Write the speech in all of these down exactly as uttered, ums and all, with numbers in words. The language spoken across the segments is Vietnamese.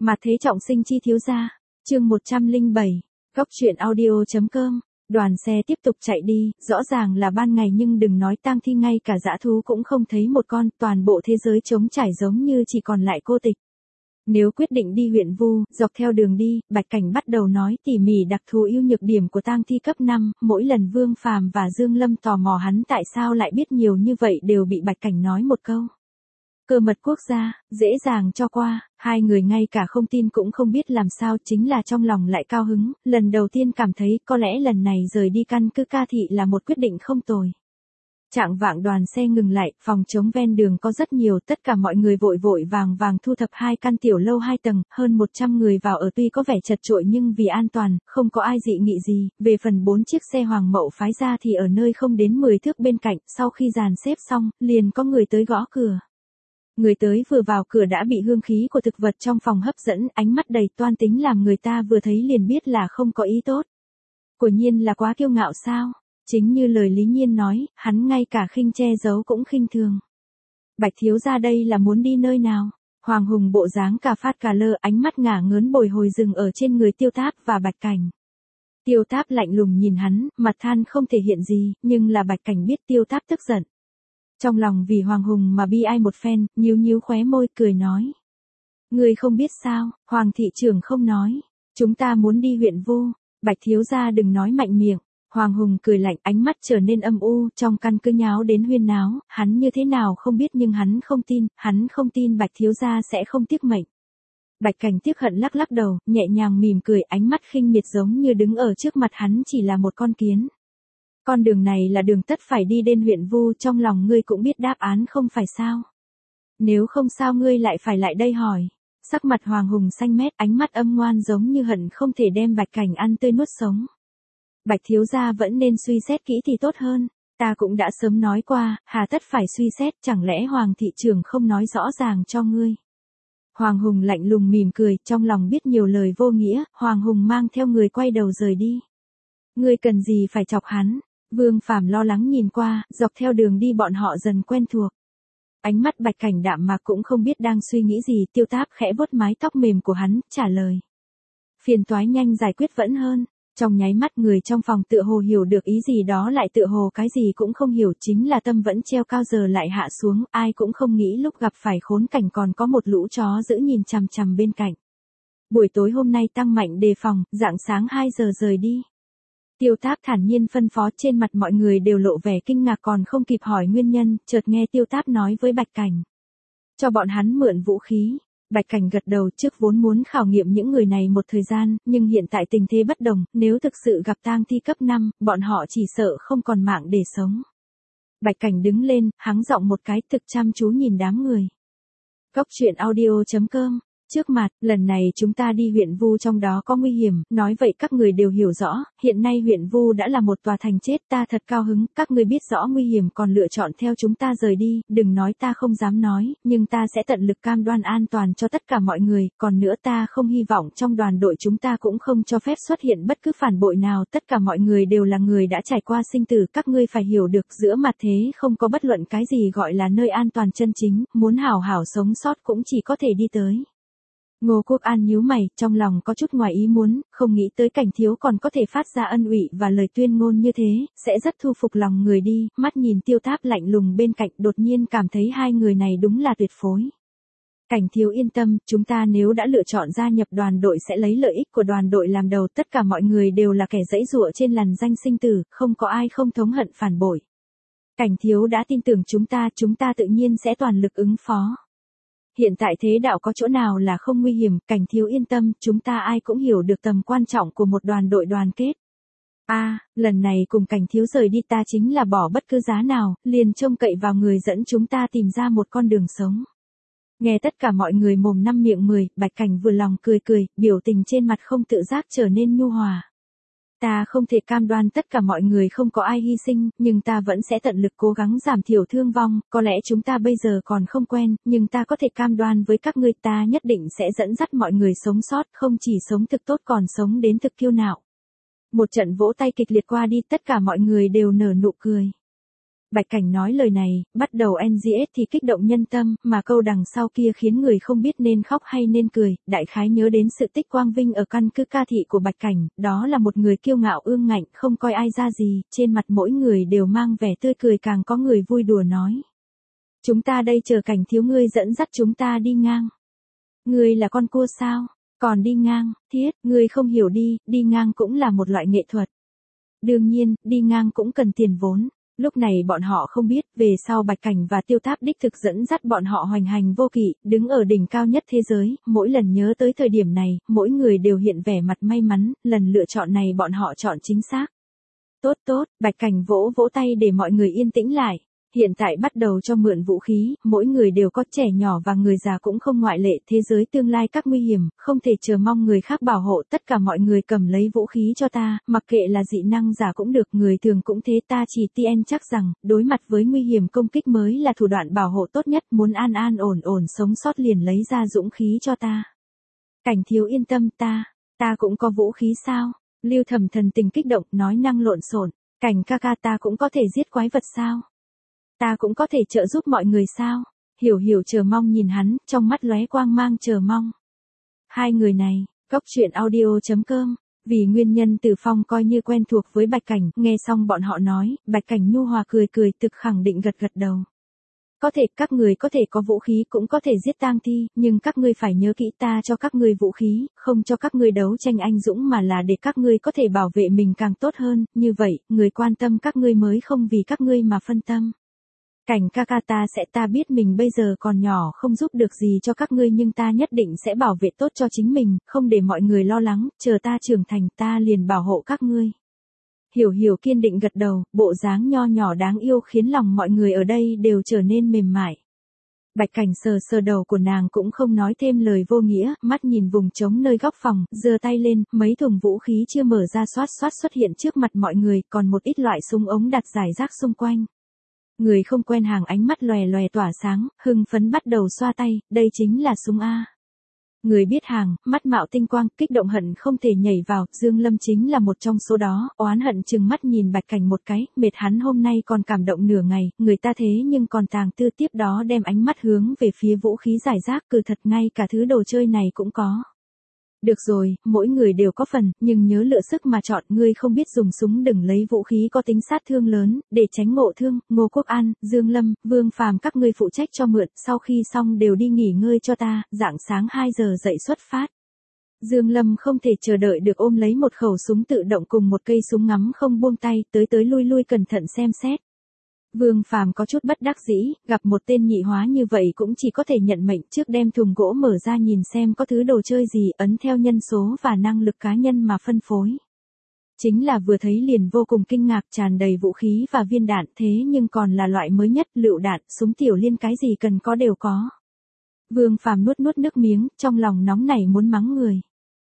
Mà thế trọng sinh chi thiếu gia, chương một trăm lẻ bảy, góc truyện audio.com, đoàn xe tiếp tục chạy đi, rõ ràng là ban ngày nhưng đừng nói tang thi ngay cả dã thú cũng không thấy một con, toàn bộ thế giới trống trải giống như chỉ còn lại cô tịch. Nếu quyết định đi huyện Vu, dọc theo đường đi, Bạch Cảnh bắt đầu nói tỉ mỉ đặc thù ưu nhược điểm của tang thi cấp năm, mỗi lần Vương Phàm và Dương Lâm tò mò hắn tại sao lại biết nhiều như vậy đều bị Bạch Cảnh nói một câu. Cơ mật quốc gia, dễ dàng cho qua, hai người ngay cả không tin cũng không biết làm sao, chính là trong lòng lại cao hứng, lần đầu tiên cảm thấy có lẽ lần này rời đi căn cứ Ca Thị là một quyết định không tồi. Trạng vạng đoàn xe ngừng lại, phòng trống ven đường có rất nhiều, tất cả mọi người vội vội vàng vàng thu thập hai căn tiểu lâu hai tầng, hơn một trăm người vào ở tuy có vẻ chật chội nhưng vì an toàn, không có ai dị nghị gì, về phần bốn chiếc xe Hoàng Mậu phái ra thì ở nơi không đến mười thước bên cạnh, sau khi dàn xếp xong, liền có người tới gõ cửa. Người tới vừa vào cửa đã bị hương khí của thực vật trong phòng hấp dẫn, ánh mắt đầy toan tính làm người ta vừa thấy liền biết là không có ý tốt. Quả nhiên là quá kiêu ngạo sao? Chính như lời Lý Nhiên nói, hắn ngay cả khinh che giấu cũng khinh thường. Bạch thiếu gia đây là muốn đi nơi nào? Hoàng Hùng bộ dáng cà phát cà lơ, ánh mắt ngả ngớn bồi hồi dừng ở trên người Tiêu Táp và Bạch Cảnh. Tiêu Táp lạnh lùng nhìn hắn, mặt than không thể hiện gì, nhưng là Bạch Cảnh biết Tiêu Táp tức giận. Trong lòng vì Hoàng Hùng mà bi ai một phen, nhíu nhíu khóe môi cười nói. Ngươi không biết sao, Hoàng thị trưởng không nói. Chúng ta muốn đi huyện Vu, Bạch thiếu gia đừng nói mạnh miệng. Hoàng Hùng cười lạnh, ánh mắt trở nên âm u, trong căn cứ nháo đến huyên náo, hắn như thế nào không biết nhưng hắn không tin, hắn không tin Bạch thiếu gia sẽ không tiếc mệnh. Bạch Cảnh tiếc hận lắc lắc đầu, nhẹ nhàng mỉm cười, ánh mắt khinh miệt giống như đứng ở trước mặt hắn chỉ là một con kiến. Con đường này là đường tất phải đi đến huyện Vu, trong lòng ngươi cũng biết đáp án không phải sao? Nếu không sao ngươi lại phải lại đây hỏi. Sắc mặt Hoàng Hùng xanh mét, ánh mắt âm ngoan giống như hận không thể đem Bạch Cảnh ăn tươi nuốt sống. Bạch thiếu gia vẫn nên suy xét kỹ thì tốt hơn, ta cũng đã sớm nói qua, hà tất phải suy xét, chẳng lẽ Hoàng thị trưởng không nói rõ ràng cho ngươi. Hoàng Hùng lạnh lùng mỉm cười, trong lòng biết nhiều lời vô nghĩa, Hoàng Hùng mang theo người quay đầu rời đi. Ngươi cần gì phải chọc hắn? Vương Phàm lo lắng nhìn qua, dọc theo đường đi bọn họ dần quen thuộc. Ánh mắt Bạch Cảnh đạm mạc cũng không biết đang suy nghĩ gì, Tiêu Táp khẽ vuốt mái tóc mềm của hắn, trả lời. Phiền toái nhanh giải quyết vẫn hơn. Trong nháy mắt người trong phòng tựa hồ hiểu được ý gì đó lại tựa hồ cái gì cũng không hiểu, chính là tâm vẫn treo cao giờ lại hạ xuống, ai cũng không nghĩ lúc gặp phải khốn cảnh còn có một lũ chó giữ nhìn chằm chằm bên cạnh. Buổi tối hôm nay tăng mạnh đề phòng, rạng sáng hai giờ rời đi. Tiêu Táp thản nhiên phân phó, trên mặt mọi người đều lộ vẻ kinh ngạc còn không kịp hỏi nguyên nhân, chợt nghe Tiêu Táp nói với Bạch Cảnh. Cho bọn hắn mượn vũ khí. Bạch Cảnh gật đầu, trước vốn muốn khảo nghiệm những người này một thời gian, nhưng hiện tại tình thế bất đồng, nếu thực sự gặp tang thi cấp năm, bọn họ chỉ sợ không còn mạng để sống. Bạch Cảnh đứng lên, hắng giọng một cái, thực chăm chú nhìn đám người. Góc truyện audio.com, trước mặt, lần này chúng ta đi huyện Vu trong đó có nguy hiểm, nói vậy các người đều hiểu rõ, hiện nay huyện Vu đã là một tòa thành chết, ta thật cao hứng, các người biết rõ nguy hiểm còn lựa chọn theo chúng ta rời đi, đừng nói ta không dám nói, nhưng ta sẽ tận lực cam đoan an toàn cho tất cả mọi người, còn nữa ta không hy vọng trong đoàn đội chúng ta cũng không cho phép xuất hiện bất cứ phản bội nào, tất cả mọi người đều là người đã trải qua sinh tử, các ngươi phải hiểu được giữa mặt thế không có bất luận cái gì gọi là nơi an toàn chân chính, muốn hảo hảo sống sót cũng chỉ có thể đi tới. Ngô Quốc An nhíu mày, trong lòng có chút ngoài ý muốn, không nghĩ tới Cảnh thiếu còn có thể phát ra ân ủy và lời tuyên ngôn như thế, sẽ rất thu phục lòng người đi, mắt nhìn Tiêu Táp lạnh lùng bên cạnh, đột nhiên cảm thấy hai người này đúng là tuyệt phối. Cảnh thiếu yên tâm, chúng ta nếu đã lựa chọn gia nhập đoàn đội sẽ lấy lợi ích của đoàn đội làm đầu, tất cả mọi người đều là kẻ giãy giụa trên lằn danh sinh tử, không có ai không thống hận phản bội. Cảnh thiếu đã tin tưởng chúng ta, chúng ta tự nhiên sẽ toàn lực ứng phó. Hiện tại thế đạo có chỗ nào là không nguy hiểm, Cảnh thiếu yên tâm, chúng ta ai cũng hiểu được tầm quan trọng của một đoàn đội đoàn kết. A, à, lần này cùng Cảnh thiếu rời đi ta chính là bỏ bất cứ giá nào, liền trông cậy vào người dẫn chúng ta tìm ra một con đường sống. Nghe tất cả mọi người mồm năm miệng mười, Bạch Cảnh vừa lòng cười cười, biểu tình trên mặt không tự giác trở nên nhu hòa. Ta không thể cam đoan tất cả mọi người không có ai hy sinh, nhưng ta vẫn sẽ tận lực cố gắng giảm thiểu thương vong, có lẽ chúng ta bây giờ còn không quen, nhưng ta có thể cam đoan với các ngươi ta nhất định sẽ dẫn dắt mọi người sống sót, không chỉ sống thực tốt còn sống đến thực kiêu ngạo. Một trận vỗ tay kịch liệt qua đi, tất cả mọi người đều nở nụ cười. Bạch Cảnh nói lời này, bắt đầu en giê ét thì kích động nhân tâm, mà câu đằng sau kia khiến người không biết nên khóc hay nên cười, đại khái nhớ đến sự tích quang vinh ở căn cứ ca thị của Bạch Cảnh, đó là một người kiêu ngạo ương ngạnh, không coi ai ra gì, trên mặt mỗi người đều mang vẻ tươi cười, càng có người vui đùa nói. Chúng ta đây chờ Cảnh thiếu ngươi dẫn dắt chúng ta đi ngang. Ngươi là con cua sao? Còn đi ngang, thiết, ngươi không hiểu đi, đi ngang cũng là một loại nghệ thuật. Đương nhiên, đi ngang cũng cần tiền vốn. Lúc này bọn họ không biết, về sau Bạch Cảnh và Tiêu Tháp đích thực dẫn dắt bọn họ hoành hành vô kỵ, đứng ở đỉnh cao nhất thế giới, mỗi lần nhớ tới thời điểm này, mỗi người đều hiện vẻ mặt may mắn, lần lựa chọn này bọn họ chọn chính xác. Tốt tốt, Bạch Cảnh vỗ vỗ tay để mọi người yên tĩnh lại. Hiện tại bắt đầu cho mượn vũ khí, mỗi người đều có, trẻ nhỏ và người già cũng không ngoại lệ, thế giới tương lai các nguy hiểm, không thể chờ mong người khác bảo hộ, tất cả mọi người cầm lấy vũ khí cho ta, mặc kệ là dị năng giả cũng được, người thường cũng thế, ta chỉ tiên chắc rằng, đối mặt với nguy hiểm công kích mới là thủ đoạn bảo hộ tốt nhất, muốn an an ổn ổn sống sót liền lấy ra dũng khí cho ta. Cảnh thiếu yên tâm, ta, ta cũng có vũ khí sao? Lưu Thẩm thần tình kích động, nói năng lộn xộn, Cảnh ca ca ta cũng có thể giết quái vật sao? Ta cũng có thể trợ giúp mọi người sao? Hiểu Hiểu chờ mong nhìn hắn, trong mắt lóe quang mang chờ mong. Hai người này, Cốc Truyện Audio chấm com, vì nguyên nhân Từ Phong coi như quen thuộc với Bạch Cảnh, nghe xong bọn họ nói, Bạch Cảnh nhu hòa cười cười, thực khẳng định gật gật đầu. Có thể, các người có thể có vũ khí, cũng có thể giết tang thi, nhưng các ngươi phải nhớ kỹ, ta cho các ngươi vũ khí, không cho các ngươi đấu tranh anh dũng mà là để các ngươi có thể bảo vệ mình càng tốt hơn, như vậy, người quan tâm các ngươi mới không vì các ngươi mà phân tâm. Cảnh ca ca ta sẽ, ta biết mình bây giờ còn nhỏ không giúp được gì cho các ngươi, nhưng ta nhất định sẽ bảo vệ tốt cho chính mình, không để mọi người lo lắng, chờ ta trưởng thành ta liền bảo hộ các ngươi. Hiểu Hiểu kiên định gật đầu, bộ dáng nho nhỏ đáng yêu khiến lòng mọi người ở đây đều trở nên mềm mại. Bạch Cảnh sờ sờ đầu của nàng cũng không nói thêm lời vô nghĩa, mắt nhìn vùng trống nơi góc phòng, giơ tay lên, mấy thùng vũ khí chưa mở ra xoát xoát xuất hiện trước mặt mọi người, còn một ít loại súng ống đặt rải rác xung quanh. Người không quen hàng ánh mắt lòe lòe tỏa sáng, hưng phấn bắt đầu xoa tay, đây chính là súng A. Người biết hàng, mắt mạo tinh quang, kích động hận không thể nhảy vào, Dương Lâm chính là một trong số đó, oán hận chừng mắt nhìn Bạch Cảnh một cái, mệt hắn hôm nay còn cảm động nửa ngày, người ta thế nhưng còn tàng tư, tiếp đó đem ánh mắt hướng về phía vũ khí giải rác, cừ thật ngay cả thứ đồ chơi này cũng có. Được rồi, mỗi người đều có phần, nhưng nhớ lựa sức mà chọn, ngươi không biết dùng súng đừng lấy vũ khí có tính sát thương lớn, để tránh ngộ thương. Ngô Quốc An, Dương Lâm, Vương Phàm các ngươi phụ trách cho mượn, sau khi xong đều đi nghỉ ngơi cho ta, rạng sáng hai giờ dậy xuất phát. Dương Lâm không thể chờ đợi được ôm lấy một khẩu súng tự động cùng một cây súng ngắm không buông tay, tới tới lui lui cẩn thận xem xét. Vương Phàm có chút bất đắc dĩ, gặp một tên nhị hóa như vậy cũng chỉ có thể nhận mệnh, trước đem thùng gỗ mở ra nhìn xem có thứ đồ chơi gì, ấn theo nhân số và năng lực cá nhân mà phân phối. Chính là vừa thấy liền vô cùng kinh ngạc, tràn đầy vũ khí và viên đạn, thế nhưng còn là loại mới nhất, lựu đạn, súng tiểu liên, cái gì cần có đều có. Vương Phàm nuốt nuốt nước miếng, trong lòng nóng nảy muốn mắng người.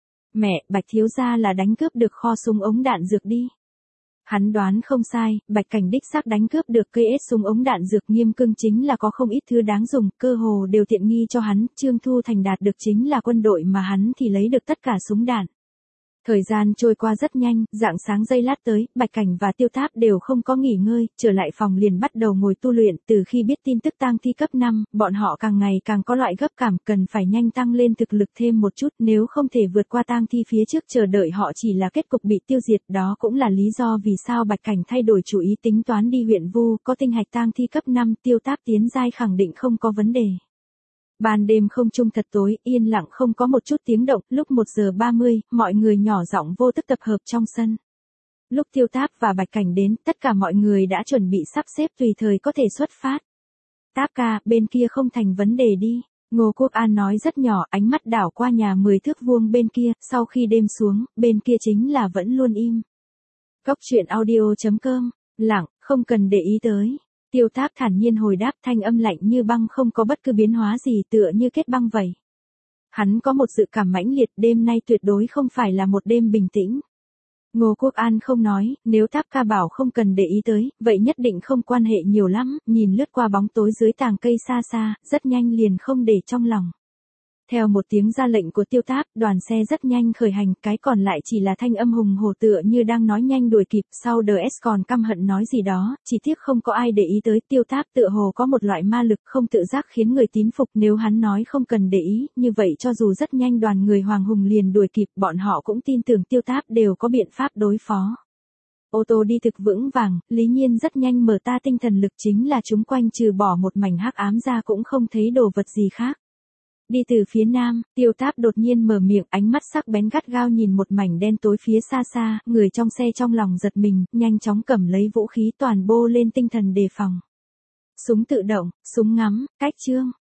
Mẹ, Bạch thiếu gia là đánh cướp được kho súng ống đạn dược đi. Hắn đoán không sai, Bạch Cảnh đích xác đánh cướp được cây ét súng ống đạn dược, Nghiêm Cương chính là có không ít thứ đáng dùng, cơ hồ đều tiện nghi cho hắn, Trương Thu Thành đạt được chính là quân đội mà hắn thì lấy được tất cả súng đạn. Thời gian trôi qua rất nhanh, rạng sáng giây lát tới, Bạch Cảnh và Tiêu Tháp đều không có nghỉ ngơi, trở lại phòng liền bắt đầu ngồi tu luyện, từ khi biết tin tức tang thi cấp năm, bọn họ càng ngày càng có loại gấp cảm, cần phải nhanh tăng lên thực lực thêm một chút, nếu không thể vượt qua tang thi phía trước chờ đợi họ chỉ là kết cục bị tiêu diệt, đó cũng là lý do vì sao Bạch Cảnh thay đổi chủ ý tính toán đi huyện Vu, có tinh hạch tang thi cấp năm, Tiêu Tháp tiến giai khẳng định không có vấn đề. Ban đêm không trung thật tối, yên lặng không có một chút tiếng động, lúc một giờ ba mươi, mọi người nhỏ giọng vô thức tập hợp trong sân. Lúc Tiêu Tháp và Bạch Cảnh đến, tất cả mọi người đã chuẩn bị sắp xếp tùy thời có thể xuất phát. Tháp ca, bên kia không thành vấn đề đi. Ngô Quốc An nói rất nhỏ, ánh mắt đảo qua nhà mười thước vuông bên kia, sau khi đêm xuống, bên kia chính là vẫn luôn im. Cốc Truyện Audio chấm com, lặng, không cần để ý tới. Tiêu Tháp thản nhiên hồi đáp, thanh âm lạnh như băng, không có bất cứ biến hóa gì, tựa như kết băng vậy. Hắn có một dự cảm mãnh liệt, đêm nay tuyệt đối không phải là một đêm bình tĩnh. Ngô Quốc An không nói, nếu Tháp ca bảo không cần để ý tới, vậy nhất định không quan hệ nhiều lắm, nhìn lướt qua bóng tối dưới tàng cây xa xa, rất nhanh liền không để trong lòng. Theo một tiếng ra lệnh của Tiêu Táp, đoàn xe rất nhanh khởi hành, cái còn lại chỉ là thanh âm hùng hổ tựa như đang nói nhanh đuổi kịp, sau đờ ét còn căm hận nói gì đó, chỉ tiếc không có ai để ý tới. Tiêu Táp tựa hồ có một loại ma lực không tự giác khiến người tín phục, nếu hắn nói không cần để ý, như vậy cho dù rất nhanh đoàn người Hoàng Hùng liền đuổi kịp, bọn họ cũng tin tưởng Tiêu Táp đều có biện pháp đối phó. Ô tô đi thực vững vàng, Lý Nhiên rất nhanh mở ta tinh thần lực, chính là chúng quanh trừ bỏ một mảnh hắc ám ra cũng không thấy đồ vật gì khác. Đi từ phía nam, Tiêu Táp đột nhiên mở miệng, ánh mắt sắc bén gắt gao nhìn một mảnh đen tối phía xa xa, người trong xe trong lòng giật mình, nhanh chóng cầm lấy vũ khí toàn bô lên tinh thần đề phòng. Súng tự động, súng ngắm, cách chương.